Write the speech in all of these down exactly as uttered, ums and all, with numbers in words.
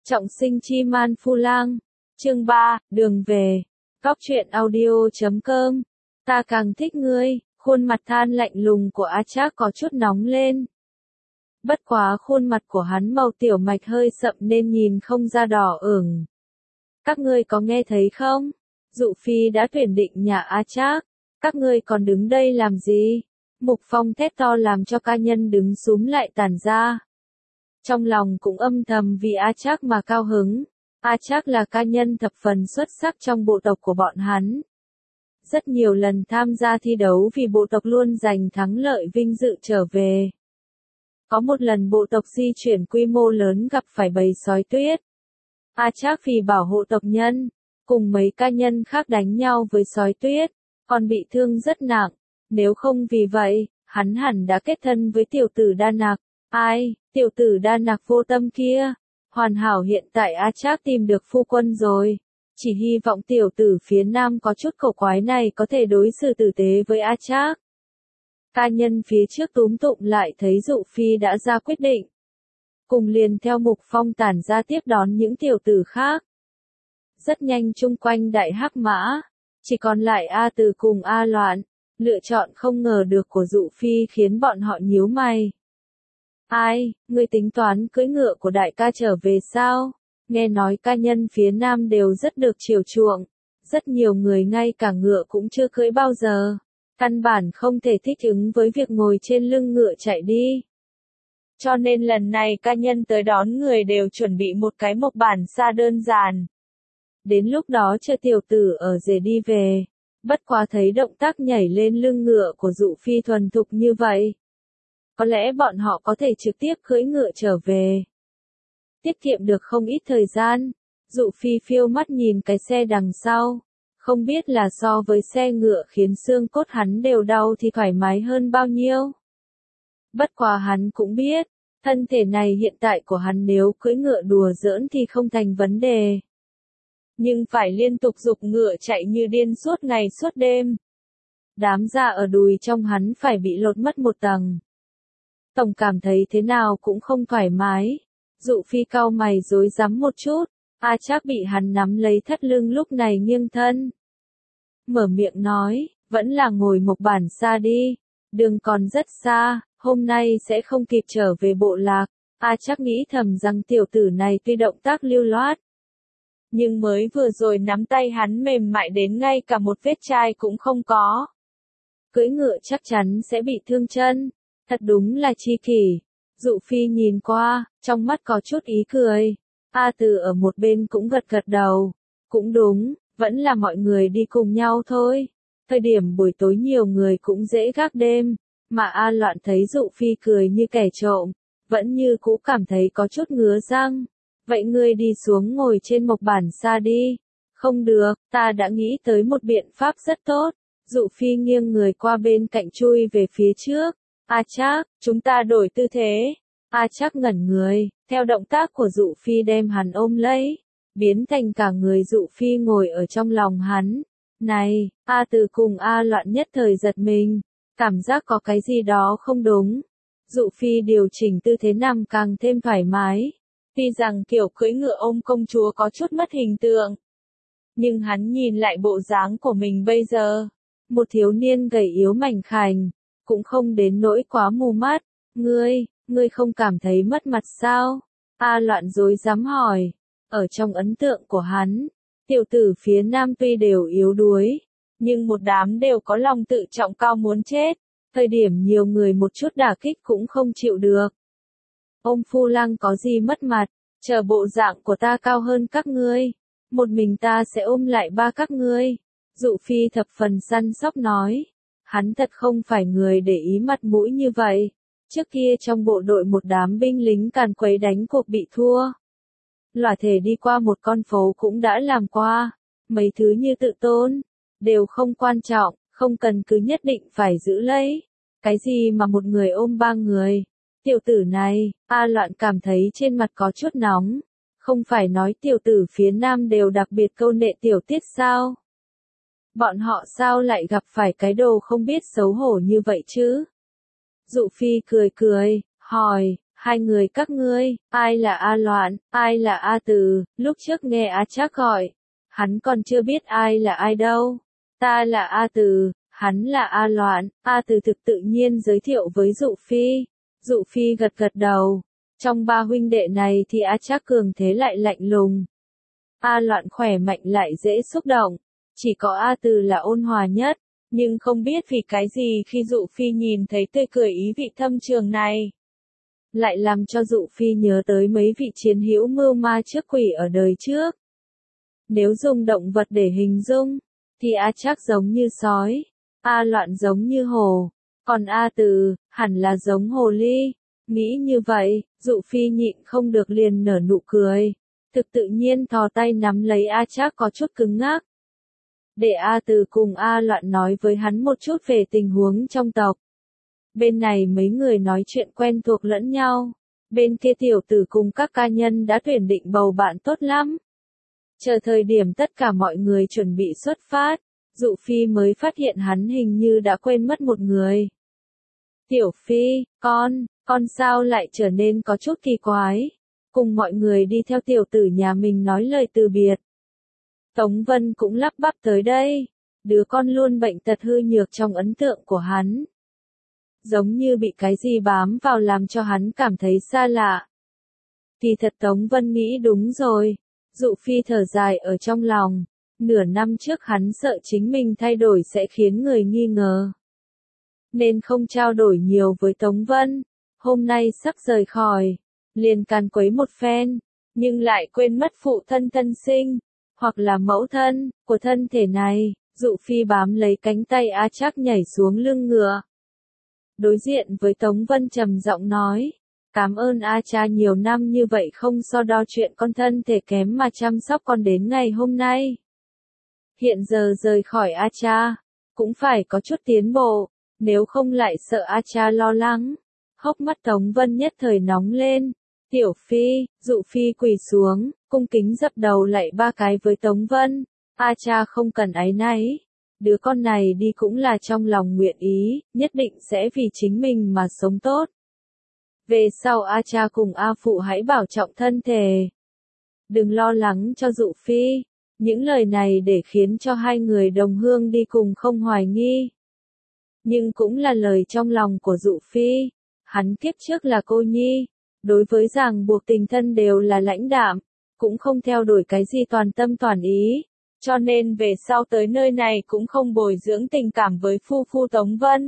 Trọng sinh chi man phu lang. Chương ba, đường về. Góc truyện audio chấm com. Ta càng thích ngươi, khuôn mặt than lạnh lùng của A Trác có chút nóng lên. Bất quá khuôn mặt của hắn màu tiểu mạch hơi sậm nên nhìn không ra đỏ ửng. Các ngươi có nghe thấy không? Dụ Phi đã tuyển định nhà A Trác. Các ngươi còn đứng đây làm gì? Mục Phong thét to làm cho ca nhân đứng súm lại tản ra. Trong lòng cũng âm thầm vì A Trác mà cao hứng. A Trác là ca nhân thập phần xuất sắc trong bộ tộc của bọn hắn. Rất nhiều lần tham gia thi đấu vì bộ tộc luôn giành thắng lợi vinh dự trở về. Có một lần bộ tộc di chuyển quy mô lớn gặp phải bầy sói tuyết. A Trác vì bảo hộ tộc nhân, cùng mấy ca nhân khác đánh nhau với sói tuyết, còn bị thương rất nặng. Nếu không vì vậy, hắn hẳn đã kết thân với tiểu tử Đa Nặc. Ai, tiểu tử Đa Nặc vô tâm kia. Hoàn hảo hiện tại A Trác tìm được phu quân rồi. Chỉ hy vọng tiểu tử phía nam có chút cổ quái này có thể đối xử tử tế với A Trác. Ca nhân phía trước túm tụm lại thấy Dụ Phi đã ra quyết định. Cùng liền theo Mục Phong tản ra tiếp đón những tiểu tử khác. Rất nhanh chung quanh đại hắc mã, chỉ còn lại A Từ cùng A Loạn. Lựa chọn không ngờ được của Dụ Phi khiến bọn họ nhíu mày. Ai, ngươi tính toán cưỡi ngựa của đại ca trở về sao? Nghe nói ca nhân phía nam đều rất được chiều chuộng. Rất nhiều người ngay cả ngựa cũng chưa cưỡi bao giờ. Căn bản không thể thích ứng với việc ngồi trên lưng ngựa chạy đi. Cho nên lần này ca nhân tới đón người đều chuẩn bị một cái mộc bản xa đơn giản. Đến lúc đó chờ tiểu tử ở rể đi về. Bất quá thấy động tác nhảy lên lưng ngựa của Dụ Phi thuần thục như vậy. Có lẽ bọn họ có thể trực tiếp cưỡi ngựa trở về. Tiết kiệm được không ít thời gian. Dụ Phi phiêu mắt nhìn cái xe đằng sau. Không biết là so với xe ngựa khiến xương cốt hắn đều đau thì thoải mái hơn bao nhiêu. Bất quá hắn cũng biết, thân thể này hiện tại của hắn nếu cưỡi ngựa đùa giỡn thì không thành vấn đề. Nhưng phải liên tục giục ngựa chạy như điên suốt ngày suốt đêm. Đám da ở đùi trong hắn phải bị lột mất một tầng. Tổng cảm thấy thế nào cũng không thoải mái. Dụ Phi cau mày rối rắm một chút. A Trác bị hắn nắm lấy thắt lưng lúc này nghiêng thân. Mở miệng nói, vẫn là ngồi mộc bản xa đi. Đường còn rất xa, hôm nay sẽ không kịp trở về bộ lạc. A Trác nghĩ thầm rằng tiểu tử này tuy động tác lưu loát. Nhưng mới vừa rồi nắm tay hắn mềm mại đến ngay cả một vết chai cũng không có. Cưỡi ngựa chắc chắn sẽ bị thương chân. Thật đúng là chi kỷ. Dụ Phi nhìn qua, trong mắt có chút ý cười. A Từ ở một bên cũng gật gật đầu. Cũng đúng, vẫn là mọi người đi cùng nhau thôi. Thời điểm buổi tối nhiều người cũng dễ gác đêm. Mà A Loạn thấy Dụ Phi cười như kẻ trộm. Vẫn như cũ cảm thấy có chút ngứa răng. Vậy ngươi đi xuống ngồi trên mộc bản xa đi. Không được, ta đã nghĩ tới một biện pháp rất tốt. Dụ Phi nghiêng người qua bên cạnh chui về phía trước. A Trác, chúng ta đổi tư thế. A Trác ngẩn người, theo động tác của Dụ Phi đem hắn ôm lấy. Biến thành cả người Dụ Phi ngồi ở trong lòng hắn. Này, A Từ cùng A Loạn nhất thời giật mình. Cảm giác có cái gì đó không đúng. Dụ Phi điều chỉnh tư thế nằm càng thêm thoải mái. Tuy rằng kiểu cưỡi ngựa ôm công chúa có chút mất hình tượng. Nhưng hắn nhìn lại bộ dáng của mình bây giờ. Một thiếu niên gầy yếu mảnh khảnh. Cũng không đến nỗi quá mù mắt. Ngươi, ngươi không cảm thấy mất mặt sao? A Loạn rối rắm hỏi. Ở trong ấn tượng của hắn, tiểu tử phía nam tuy đều yếu đuối. Nhưng một đám đều có lòng tự trọng cao muốn chết. Thời điểm nhiều người một chút đả kích cũng không chịu được. Ôm phu lang có gì mất mặt, chờ bộ dạng của ta cao hơn các ngươi. Một mình ta sẽ ôm lại ba các ngươi. Dụ Phi thập phần săn sóc nói. Hắn thật không phải người để ý mặt mũi như vậy. Trước kia trong bộ đội một đám binh lính càn quấy đánh cuộc bị thua. Lỏa thể đi qua một con phố cũng đã làm qua. Mấy thứ như tự tôn, đều không quan trọng, không cần cứ nhất định phải giữ lấy. Cái gì mà một người ôm ba người. Tiểu tử này, A Loạn cảm thấy trên mặt có chút nóng. Không phải nói tiểu tử phía nam đều đặc biệt câu nệ tiểu tiết sao? Bọn họ sao lại gặp phải cái đồ không biết xấu hổ như vậy chứ? Dụ Phi cười cười, hỏi, Hai người các ngươi, ai là A Loạn, ai là A Từ, lúc trước nghe A Trác gọi, hắn còn chưa biết ai là ai đâu. Ta là A Từ, hắn là A Loạn. A Từ thực tự nhiên giới thiệu với Dụ Phi. Dụ Phi gật gật đầu. Trong ba huynh đệ này thì A Trác cường thế lại lạnh lùng. A Loạn khỏe mạnh lại dễ xúc động. Chỉ có A Từ là ôn hòa nhất. Nhưng không biết vì cái gì khi Dụ Phi nhìn thấy tươi cười ý vị thâm trường này, lại làm cho Dụ Phi nhớ tới mấy vị chiến hữu mưu ma trước quỷ ở đời trước. Nếu dùng động vật để hình dung, thì A Trác giống như sói, A Loạn giống như hổ, còn A Từ, hẳn là giống hồ ly. Nghĩ như vậy, Dụ Phi nhịn không được liền nở nụ cười. Thực tự nhiên thò tay nắm lấy A Trác có chút cứng ngắc. Để A Từ cùng A Loạn nói với hắn một chút về tình huống trong tộc. Bên này mấy người nói chuyện quen thuộc lẫn nhau. Bên kia tiểu tử cùng các ca nhân đã tuyển định bầu bạn tốt lắm. Chờ thời điểm tất cả mọi người chuẩn bị xuất phát, Dụ Phi mới phát hiện hắn hình như đã quên mất một người. Tiểu Phi, con, con sao lại trở nên có chút kỳ quái. Cùng mọi người đi theo tiểu tử nhà mình nói lời từ biệt. Tống Vân cũng lắp bắp tới đây. Đứa con luôn bệnh tật hư nhược trong ấn tượng của hắn. Giống như bị cái gì bám vào làm cho hắn cảm thấy xa lạ. Thì thật Tống Vân nghĩ đúng rồi. Dụ Phi thở dài ở trong lòng. Nửa năm trước hắn sợ chính mình thay đổi sẽ khiến người nghi ngờ. Nên không trao đổi nhiều với Tống Vân. Hôm nay sắp rời khỏi. Liền càn quấy một phen. Nhưng lại quên mất phụ thân thân sinh. Hoặc là mẫu thân của thân thể này. Dụ Phi bám lấy cánh tay A Trác nhảy xuống lưng ngựa. Đối diện với Tống Vân trầm giọng nói. Cảm ơn A Cha nhiều năm như vậy không so đo chuyện con thân thể kém mà chăm sóc con đến ngày hôm nay. Hiện giờ rời khỏi A Cha, cũng phải có chút tiến bộ, nếu không lại sợ A Cha lo lắng. Hốc mắt Tống Vân nhất thời nóng lên. Tiểu Phi, Dụ Phi quỳ xuống, cung kính dập đầu lạy ba cái với Tống Vân. A Cha không cần áy náy. Đứa con này đi cũng là trong lòng nguyện ý, nhất định sẽ vì chính mình mà sống tốt. Về sau A Cha cùng A Phụ hãy bảo trọng thân thể. Đừng lo lắng cho Dụ Phi. Những lời này để khiến cho hai người đồng hương đi cùng không hoài nghi. Nhưng cũng là lời trong lòng của Dụ Phi. Hắn kiếp trước là cô nhi. Đối với ràng buộc tình thân đều là lãnh đạm. Cũng không theo đuổi cái gì toàn tâm toàn ý. Cho nên về sau tới nơi này cũng không bồi dưỡng tình cảm với phu phu Tống Vân.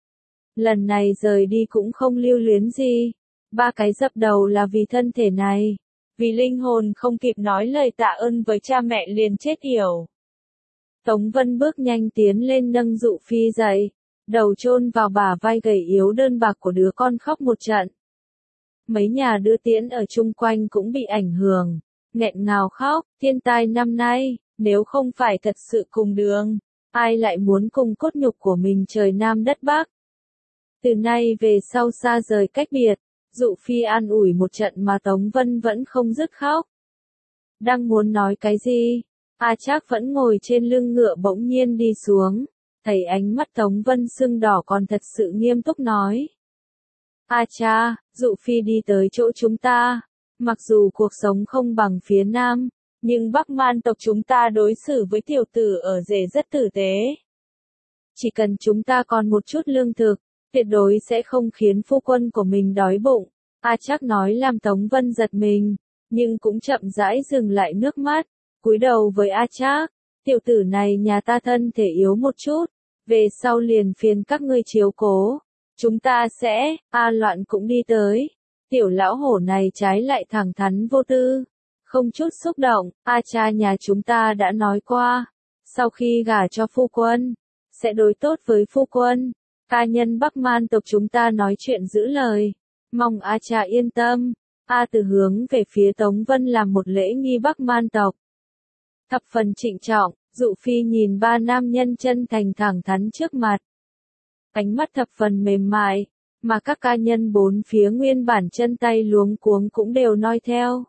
Lần này rời đi cũng không lưu luyến gì. Ba cái dập đầu là vì thân thể này. Vì linh hồn không kịp nói lời tạ ơn với cha mẹ liền chết yểu. Tống Vân bước nhanh tiến lên nâng Dụ Phi dậy. Đầu chôn vào bả vai gầy yếu đơn bạc của đứa con khóc một trận. Mấy nhà đưa tiễn ở chung quanh cũng bị ảnh hưởng. Nghẹn ngào khóc, thiên tai năm nay, nếu không phải thật sự cùng đường, ai lại muốn cùng cốt nhục của mình trời Nam đất Bắc. Từ nay về sau xa rời cách biệt, Dụ Phi an ủi một trận mà Tống Vân vẫn không dứt khóc. Đang muốn nói cái gì, A Trác vẫn ngồi trên lưng ngựa bỗng nhiên đi xuống, thấy ánh mắt Tống Vân sưng đỏ còn thật sự nghiêm túc nói. A Cha, Dụ Phi đi tới chỗ chúng ta, mặc dù cuộc sống không bằng phía Nam, nhưng Bắc Man tộc chúng ta đối xử với tiểu tử ở rể rất tử tế. Chỉ cần chúng ta còn một chút lương thực, tuyệt đối sẽ không khiến phu quân của mình đói bụng. A Trác nói làm Tống Vân giật mình, nhưng cũng chậm rãi dừng lại nước mắt, cúi đầu với A Trác, tiểu tử này nhà ta thân thể yếu một chút, về sau liền phiền các ngươi chiếu cố. Chúng ta sẽ, A Loạn cũng đi tới. Tiểu lão hổ này trái lại thẳng thắn vô tư, không chút xúc động. A Cha nhà chúng ta đã nói qua, sau khi gả cho phu quân, sẽ đối tốt với phu quân. Ca nhân Bắc Man tộc chúng ta nói chuyện giữ lời, mong A Cha yên tâm. A Từ hướng về phía Tống Vân làm một lễ nghi Bắc Man tộc. Thập phần trịnh trọng, Dụ Phi nhìn ba nam nhân chân thành thẳng thắn trước mặt. Ánh mắt thập phần mềm mại, mà các ca nhân bốn phía nguyên bản chân tay luống cuống cũng đều noi theo.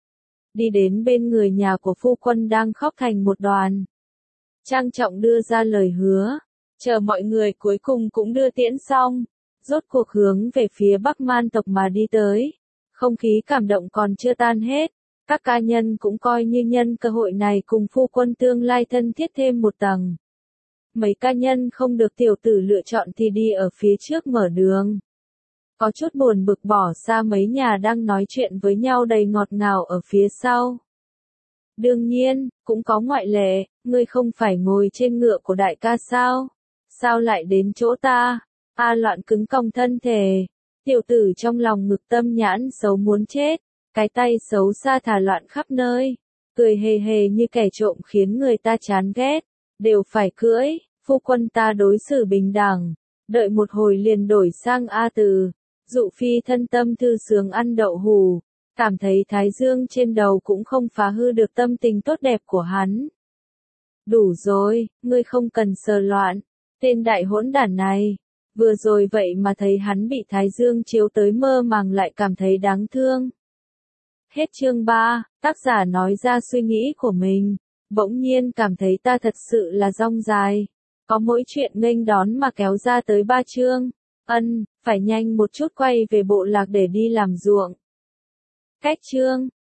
Đi đến bên người nhà của phu quân đang khóc thành một đoàn. Trang trọng đưa ra lời hứa, chờ mọi người cuối cùng cũng đưa tiễn xong, rốt cuộc hướng về phía Bắc Man tộc mà đi tới. Không khí cảm động còn chưa tan hết, các ca nhân cũng coi như nhân cơ hội này cùng phu quân tương lai thân thiết thêm một tầng. Mấy ca nhân không được tiểu tử lựa chọn thì đi ở phía trước mở đường. Có chút buồn bực bỏ xa mấy nhà đang nói chuyện với nhau đầy ngọt ngào ở phía sau. Đương nhiên, cũng có ngoại lệ, ngươi không phải ngồi trên ngựa của đại ca sao? Sao lại đến chỗ ta? A Loạn cứng cong thân thể. Tiểu tử trong lòng ngực tâm nhãn xấu muốn chết, cái tay xấu xa thả loạn khắp nơi, cười hề hề như kẻ trộm khiến người ta chán ghét, đều phải cưỡi, phu quân ta đối xử bình đẳng, đợi một hồi liền đổi sang A Từ. Dụ Phi thân tâm thư sướng ăn đậu hù, cảm thấy thái dương trên đầu cũng không phá hư được tâm tình tốt đẹp của hắn. Đủ rồi, ngươi không cần sờ loạn, tên đại hỗn đản này. Vừa rồi vậy mà thấy hắn bị thái dương chiếu tới mơ màng lại cảm thấy đáng thương. Hết chương ba, tác giả nói ra suy nghĩ của mình, bỗng nhiên cảm thấy ta thật sự là dong dài. Có mỗi chuyện nghênh đón mà kéo ra tới ba chương. Ân, phải nhanh một chút quay về bộ lạc để đi làm ruộng. Cách chương